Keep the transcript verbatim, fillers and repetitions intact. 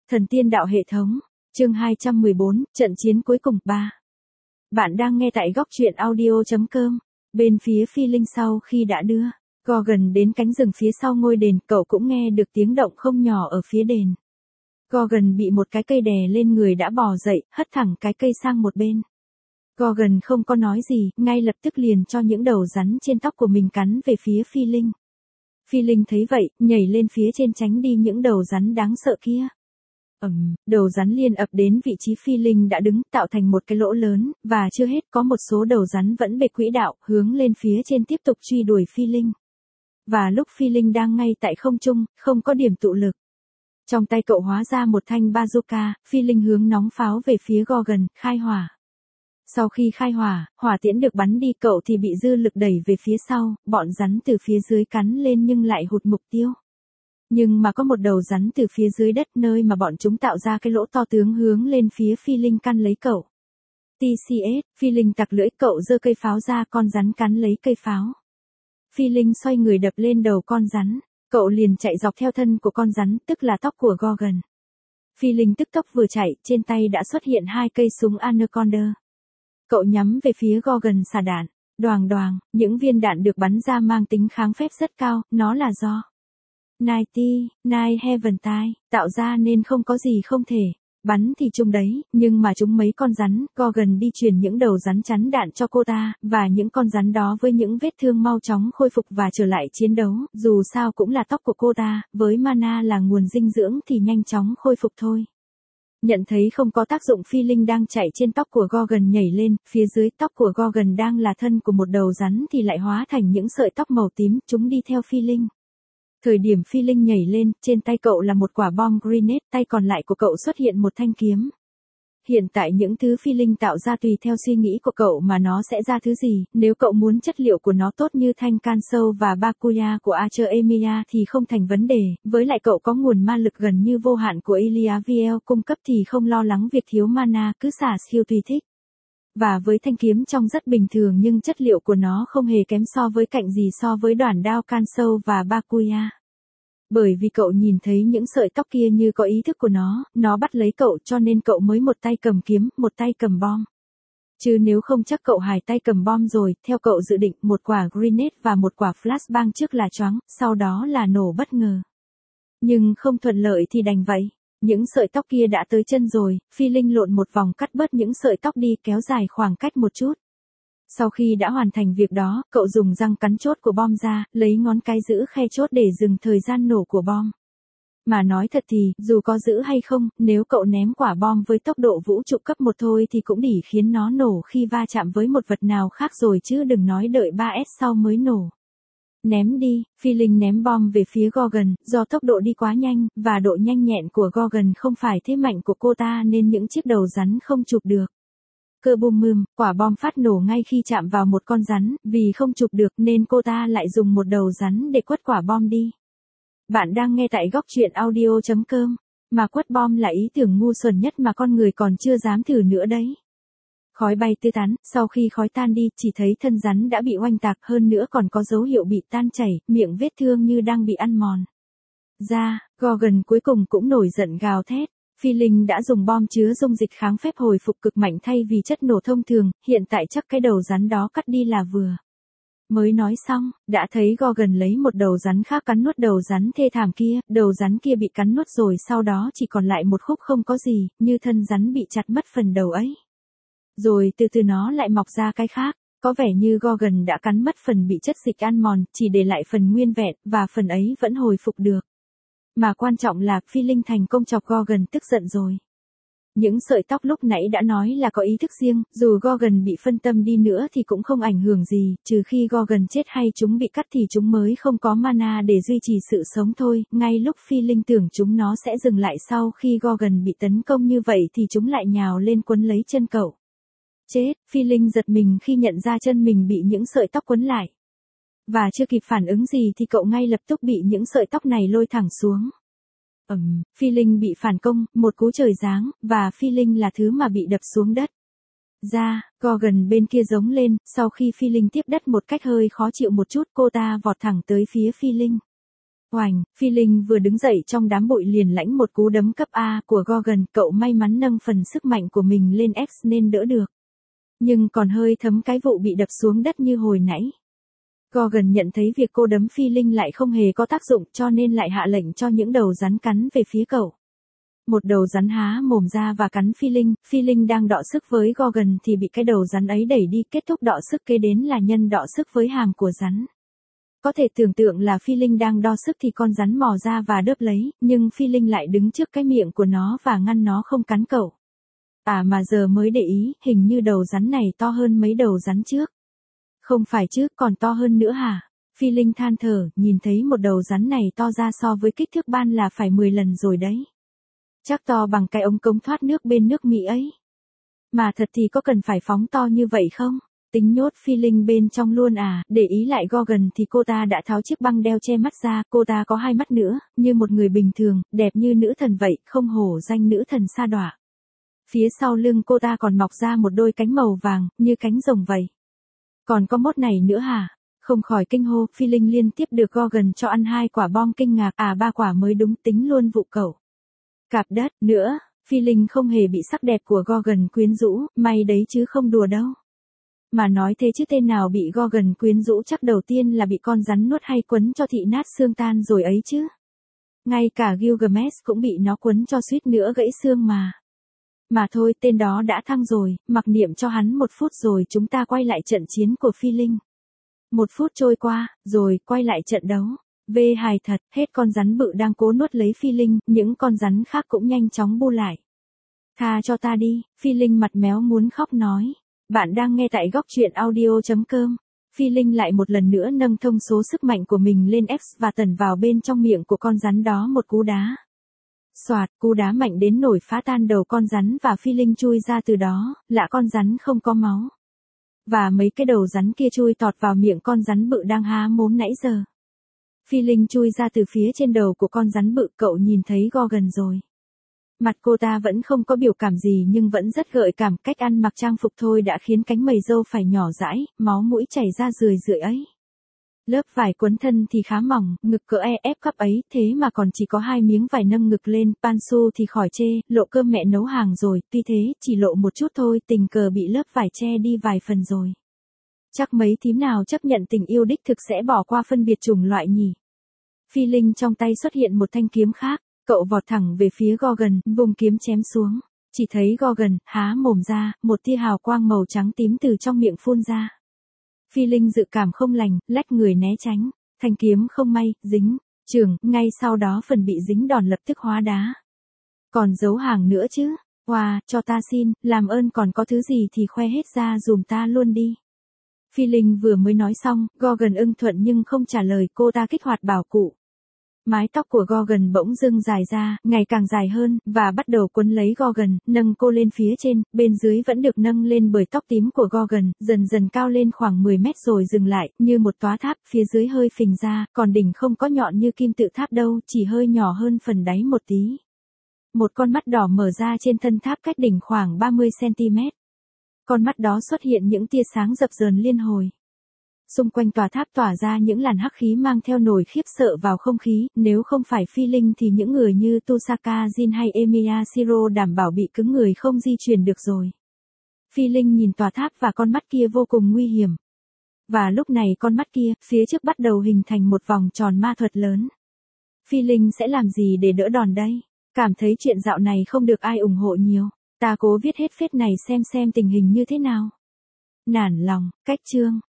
Thần tiên đạo hệ thống, chương hai trăm mười bốn, trận chiến cuối cùng ba. Bạn đang nghe tại góc truyện audio chấm com. Bên phía Phi Linh sau khi đã đưa Gorgon đến cánh rừng phía sau ngôi đền, cậu cũng nghe được tiếng động không nhỏ ở phía đền. Gorgon bị một cái cây đè lên người đã bò dậy, hất thẳng cái cây sang một bên. Gorgon không có nói gì, ngay lập tức liền cho những đầu rắn trên tóc của mình cắn về phía Phi Linh. Phi Linh thấy vậy, nhảy lên phía trên tránh đi những đầu rắn đáng sợ kia. Ầm, um, đầu rắn liền ập đến vị trí Phi Linh đã đứng, tạo thành một cái lỗ lớn, và chưa hết có một số đầu rắn vẫn bệ quỹ đạo, hướng lên phía trên tiếp tục truy đuổi Phi Linh. Và lúc Phi Linh đang ngay tại không trung, không có điểm tụ lực. Trong tay cậu hóa ra một thanh bazooka, Phi Linh hướng nóng pháo về phía Gorgon, khai hỏa. Sau khi khai hỏa, hỏa tiễn được bắn đi, cậu thì bị dư lực đẩy về phía sau, bọn rắn từ phía dưới cắn lên nhưng lại hụt mục tiêu. Nhưng mà có một đầu rắn từ phía dưới đất nơi mà bọn chúng tạo ra cái lỗ to tướng hướng lên phía Phi Linh căn lấy cậu. tê xê ét, Phi Linh tặc lưỡi, cậu giơ cây pháo ra, con rắn cắn lấy cây pháo. Phi Linh xoay người đập lên đầu con rắn, cậu liền chạy dọc theo thân của con rắn, tức là tóc của Gorgon. Phi Linh tức tốc vừa chạy, trên tay đã xuất hiện hai cây súng Anaconda. Cậu nhắm về phía Gorgon xả đạn, đoàng đoàng, những viên đạn được bắn ra mang tính kháng phép rất cao, nó là do Nighty, Night Heaventide tạo ra nên không có gì không thể. Bắn thì trúng đấy, nhưng mà trúng mấy con rắn, Gorgon đi truyền những đầu rắn chắn đạn cho cô ta, và những con rắn đó với những vết thương mau chóng khôi phục và trở lại chiến đấu, dù sao cũng là tóc của cô ta, với mana là nguồn dinh dưỡng thì nhanh chóng khôi phục thôi. Nhận thấy không có tác dụng, Phi Linh đang chạy trên tóc của Gorgon nhảy lên, phía dưới tóc của Gorgon đang là thân của một đầu rắn thì lại hóa thành những sợi tóc màu tím, chúng đi theo Phi Linh. Thời điểm Phi Linh nhảy lên, trên tay cậu là một quả bom grenade, tay còn lại của cậu xuất hiện một thanh kiếm. Hiện tại những thứ Phi Linh tạo ra tùy theo suy nghĩ của cậu mà nó sẽ ra thứ gì, nếu cậu muốn chất liệu của nó tốt như thanh Kanso và Bakuya của Archer Emiya thì không thành vấn đề, với lại cậu có nguồn ma lực gần như vô hạn của Eliaviel cung cấp thì không lo lắng việc thiếu mana, cứ xả skill tùy thích. Và với thanh kiếm trông rất bình thường nhưng chất liệu của nó không hề kém so với cạnh gì so với đoản đao Kanso và Bakuya. Bởi vì cậu nhìn thấy những sợi tóc kia như có ý thức của nó, nó bắt lấy cậu cho nên cậu mới một tay cầm kiếm, một tay cầm bom. Chứ nếu không chắc cậu hai tay cầm bom rồi, theo cậu dự định một quả grenade và một quả flashbang trước là choáng, sau đó là nổ bất ngờ. Nhưng không thuận lợi thì đành vậy. Những sợi tóc kia đã tới chân rồi, Phi Linh lộn một vòng cắt bớt những sợi tóc đi, kéo dài khoảng cách một chút. Sau khi đã hoàn thành việc đó, cậu dùng răng cắn chốt của bom ra, lấy ngón cái giữ khe chốt để dừng thời gian nổ của bom. Mà nói thật thì, dù có giữ hay không, nếu cậu ném quả bom với tốc độ vũ trụ cấp một thôi thì cũng đỉ khiến nó nổ khi va chạm với một vật nào khác rồi chứ đừng nói đợi ba S sau mới nổ. Ném đi, Phi Linh ném bom về phía Gorgon, do tốc độ đi quá nhanh, và độ nhanh nhẹn của Gorgon không phải thế mạnh của cô ta nên những chiếc đầu rắn không chụp được. Cơ bùm mừm, quả bom phát nổ ngay khi chạm vào một con rắn, vì không chụp được nên cô ta lại dùng một đầu rắn để quất quả bom đi. Bạn đang nghe tại góc truyện audio chấm com, mà quất bom là ý tưởng ngu xuẩn nhất mà con người còn chưa dám thử nữa đấy. Khói bay tứ tán, sau khi khói tan đi, chỉ thấy thân rắn đã bị oanh tạc, hơn nữa còn có dấu hiệu bị tan chảy, miệng vết thương như đang bị ăn mòn. Ra, Gorgon cuối cùng cũng nổi giận gào thét. Phi Linh đã dùng bom chứa dung dịch kháng phép hồi phục cực mạnh thay vì chất nổ thông thường, hiện tại chắc cái đầu rắn đó cắt đi là vừa. Mới nói xong, đã thấy Gorgon lấy một đầu rắn khác cắn nuốt đầu rắn thê thảm kia, đầu rắn kia bị cắn nuốt rồi sau đó chỉ còn lại một khúc không có gì, như thân rắn bị chặt mất phần đầu ấy. Rồi từ từ nó lại mọc ra cái khác, có vẻ như Gorgon đã cắn mất phần bị chất dịch ăn mòn, chỉ để lại phần nguyên vẹn, và phần ấy vẫn hồi phục được. Mà quan trọng là Phi Linh thành công chọc Gorgon tức giận rồi. Những sợi tóc lúc nãy đã nói là có ý thức riêng, dù Gorgon bị phân tâm đi nữa thì cũng không ảnh hưởng gì, trừ khi Gorgon chết hay chúng bị cắt thì chúng mới không có mana để duy trì sự sống thôi. Ngay lúc Phi Linh tưởng chúng nó sẽ dừng lại sau khi Gorgon bị tấn công như vậy thì chúng lại nhào lên quấn lấy chân cậu. Chết, Phi Linh giật mình khi nhận ra chân mình bị những sợi tóc quấn lại. Và chưa kịp phản ứng gì thì cậu ngay lập tức bị những sợi tóc này lôi thẳng xuống. Ầm, um, Phi Linh bị phản công, một cú trời giáng, và Phi Linh là thứ mà bị đập xuống đất. Ra, Gorgon bên kia giống lên, sau khi Phi Linh tiếp đất một cách hơi khó chịu một chút, cô ta vọt thẳng tới phía Phi Linh. Oành, Phi Linh vừa đứng dậy trong đám bụi liền lãnh một cú đấm cấp A của Gorgon, cậu may mắn nâng phần sức mạnh của mình lên X nên đỡ được. Nhưng còn hơi thấm cái vụ bị đập xuống đất như hồi nãy. Gorgon nhận thấy việc cô đấm Phi Linh lại không hề có tác dụng cho nên lại hạ lệnh cho những đầu rắn cắn về phía cậu. Một đầu rắn há mồm ra và cắn Phi Linh, Phi Linh đang đọ sức với Gorgon thì bị cái đầu rắn ấy đẩy đi, kết thúc đọ sức kế đến là nhân đọ sức với hàm của rắn. Có thể tưởng tượng là Phi Linh đang đo sức thì con rắn mò ra và đớp lấy, nhưng Phi Linh lại đứng trước cái miệng của nó và ngăn nó không cắn cậu. À mà giờ mới để ý, hình như đầu rắn này to hơn mấy đầu rắn trước. Không phải chứ, còn to hơn nữa hả? Phi Linh than thở, nhìn thấy một đầu rắn này to ra so với kích thước ban là phải mười lần rồi đấy. Chắc to bằng cái ống cống thoát nước bên nước Mỹ ấy. Mà thật thì có cần phải phóng to như vậy không? Tính nhốt Phi Linh bên trong luôn à, để ý lại Gorgon thì cô ta đã tháo chiếc băng đeo che mắt ra, cô ta có hai mắt nữa, như một người bình thường, đẹp như nữ thần vậy, không hổ danh nữ thần sa đọa. Phía sau lưng cô ta còn mọc ra một đôi cánh màu vàng, như cánh rồng vậy. Còn có mốt này nữa hả? Không khỏi kinh hô, Phi Linh liên tiếp được Gorgon cho ăn hai quả bom kinh ngạc, à ba quả mới đúng, tính luôn vụ cậu. Cạp đất, nữa, Phi Linh không hề bị sắc đẹp của Gorgon quyến rũ, may đấy chứ không đùa đâu. Mà nói thế chứ tên nào bị Gorgon quyến rũ chắc đầu tiên là bị con rắn nuốt hay quấn cho thị nát xương tan rồi ấy chứ. Ngay cả Gilgamesh cũng bị nó quấn cho suýt nữa gãy xương mà. Mà thôi, tên đó đã thăng rồi, mặc niệm cho hắn một phút rồi chúng ta quay lại trận chiến của Phi Linh. Một phút trôi qua, rồi quay lại trận đấu. Vê hài thật, hết con rắn bự đang cố nuốt lấy Phi Linh, những con rắn khác cũng nhanh chóng bu lại. Tha cho ta đi, Phi Linh mặt méo muốn khóc nói. Bạn đang nghe tại góc truyện audio chấm com. Phi Linh lại một lần nữa nâng thông số sức mạnh của mình lên X và tẩn vào bên trong miệng của con rắn đó một cú đá. Xoạt, cú đá mạnh đến nổi phá tan đầu con rắn và Phi Linh chui ra từ đó, lạ con rắn không có máu. Và mấy cái đầu rắn kia chui tọt vào miệng con rắn bự đang há mồm nãy giờ. Phi Linh chui ra từ phía trên đầu của con rắn bự, cậu nhìn thấy Gorgon rồi. Mặt cô ta vẫn không có biểu cảm gì nhưng vẫn rất gợi cảm, cách ăn mặc trang phục thôi đã khiến cánh mày râu phải nhỏ dãi, máu mũi chảy ra rười rượi ấy. Lớp vải quấn thân thì khá mỏng, ngực cỡ e ép cấp ấy, thế mà còn chỉ có hai miếng vải nâng ngực lên, Pansu thì khỏi chê, lộ cơm mẹ nấu hàng rồi, tuy thế, chỉ lộ một chút thôi, tình cờ bị lớp vải che đi vài phần rồi. Chắc mấy thím nào chấp nhận tình yêu đích thực sẽ bỏ qua phân biệt chủng loại nhỉ. Phi Linh trong tay xuất hiện một thanh kiếm khác, cậu vọt thẳng về phía Gorgon, vùng kiếm chém xuống. Chỉ thấy Gorgon há mồm ra, một tia hào quang màu trắng tím từ trong miệng phun ra. Phi Linh dự cảm không lành, lách người né tránh, thanh kiếm không may, dính, chưởng, ngay sau đó phần bị dính đòn lập tức hóa đá. Còn giấu hàng nữa chứ, wow, cho ta xin, làm ơn còn có thứ gì thì khoe hết ra dùm ta luôn đi. Phi Linh vừa mới nói xong, Gorgon ưng thuận nhưng không trả lời, cô ta kích hoạt bảo cụ. Mái tóc của Gorgon bỗng dưng dài ra, ngày càng dài hơn, và bắt đầu quấn lấy Gorgon, nâng cô lên phía trên, bên dưới vẫn được nâng lên bởi tóc tím của Gorgon, dần dần cao lên khoảng mười mét rồi dừng lại, như một tòa tháp, phía dưới hơi phình ra, còn đỉnh không có nhọn như kim tự tháp đâu, chỉ hơi nhỏ hơn phần đáy một tí. Một con mắt đỏ mở ra trên thân tháp cách đỉnh khoảng ba mươi xăng ti mét. Con mắt đó xuất hiện những tia sáng dập dờn liên hồi. Xung quanh tòa tháp tỏa ra những làn hắc khí mang theo nổi khiếp sợ vào không khí, nếu không phải Phi Linh thì những người như Tusaka Jin hay Emiya Shiro đảm bảo bị cứng người không di chuyển được rồi. Phi Linh nhìn tòa tháp và con mắt kia vô cùng nguy hiểm. Và lúc này con mắt kia, phía trước bắt đầu hình thành một vòng tròn ma thuật lớn. Phi Linh sẽ làm gì để đỡ đòn đây? Cảm thấy chuyện dạo này không được ai ủng hộ nhiều. Ta cố viết hết phết này xem xem tình hình như thế nào. Nản lòng, cách chương.